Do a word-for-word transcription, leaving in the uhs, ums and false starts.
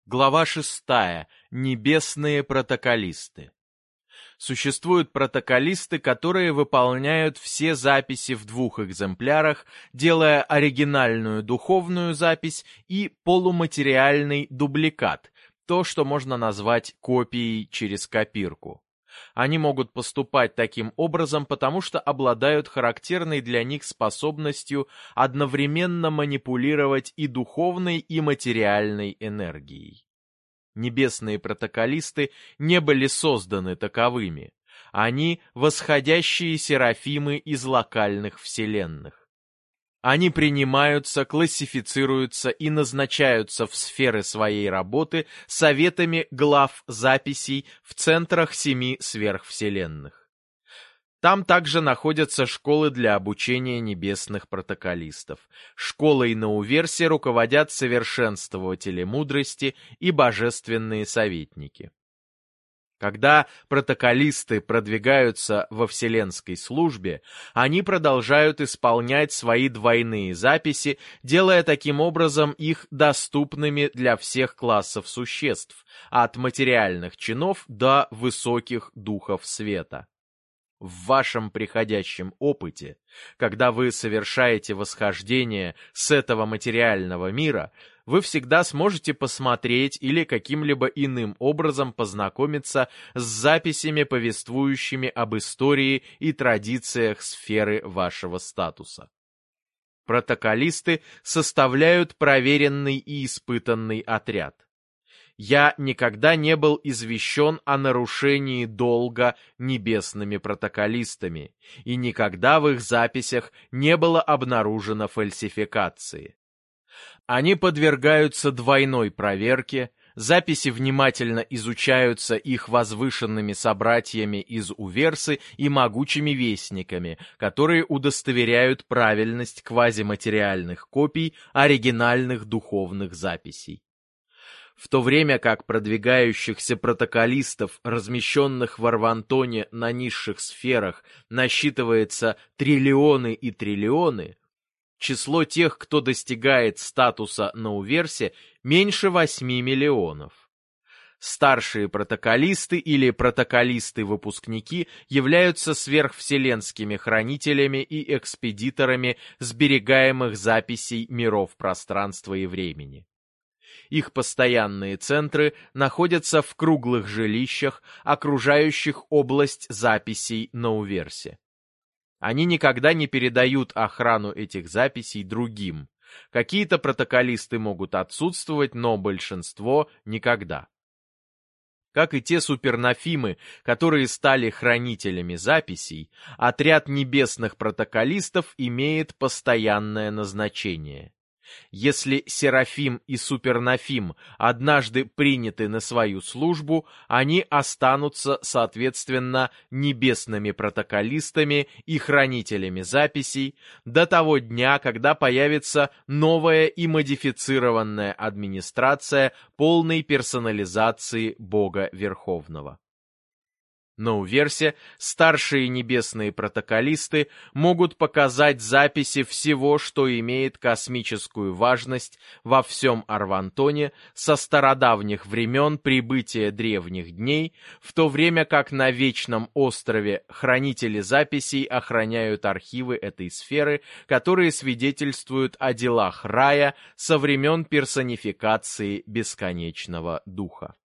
Глава шестая. Небесные протоколисты. Существуют протоколисты, которые выполняют все записи в двух экземплярах, делая оригинальную духовную запись и полуматериальный дубликат, то, что можно назвать копией через копирку. Они могут поступать таким образом, потому что обладают характерной для них способностью одновременно манипулировать и духовной, и материальной энергией. Небесные протоколисты не были созданы таковыми. Они — восходящие серафимы из локальных вселенных. Они принимаются, классифицируются и назначаются в сферы своей работы советами глав записей в центрах семи сверхвселенных. Там также находятся школы для обучения небесных протоколистов. Школой на Уверсе руководят совершенствователи мудрости и божественные советники. Когда протоколисты продвигаются во вселенской службе, они продолжают исполнять свои двойные записи, делая таким образом их доступными для всех классов существ, от материальных чинов до высоких духов света. В вашем приходящем опыте, когда вы совершаете восхождение с этого материального мира, вы всегда сможете посмотреть или каким-либо иным образом познакомиться с записями, повествующими об истории и традициях сферы вашего статуса. Протоколисты составляют проверенный и испытанный отряд. Я никогда не был извещен о нарушении долга небесными протоколистами, и никогда в их записях не было обнаружено фальсификации. Они подвергаются двойной проверке, записи внимательно изучаются их возвышенными собратьями из Уверсы и могучими вестниками, которые удостоверяют правильность квазиматериальных копий оригинальных духовных записей. В то время как продвигающихся протоколистов, размещенных в Арвантоне на низших сферах, насчитывается триллионы и триллионы, число тех, кто достигает статуса на Уверсе, меньше восьми миллионов. Старшие протоколисты или протоколисты-выпускники являются сверхвселенскими хранителями и экспедиторами сберегаемых записей миров пространства и времени. Их постоянные центры находятся в круглых жилищах, окружающих область записей на Уверсе. Они никогда не передают охрану этих записей другим. Какие-то протоколисты могут отсутствовать, но большинство никогда. Как и те супернофимы, которые стали хранителями записей, отряд небесных протоколистов имеет постоянное назначение. Если Серафим и Супернофим однажды приняты на свою службу, они останутся, соответственно, небесными протоколистами и хранителями записей до того дня, когда появится новая и модифицированная администрация полной персонализации Бога Верховного. На Уверсе старшие небесные протоколисты могут показать записи всего, что имеет космическую важность во всем Арвантоне со стародавних времен прибытия древних дней, в то время как на Вечном острове хранители записей охраняют архивы этой сферы, которые свидетельствуют о делах рая со времен персонификации бесконечного духа.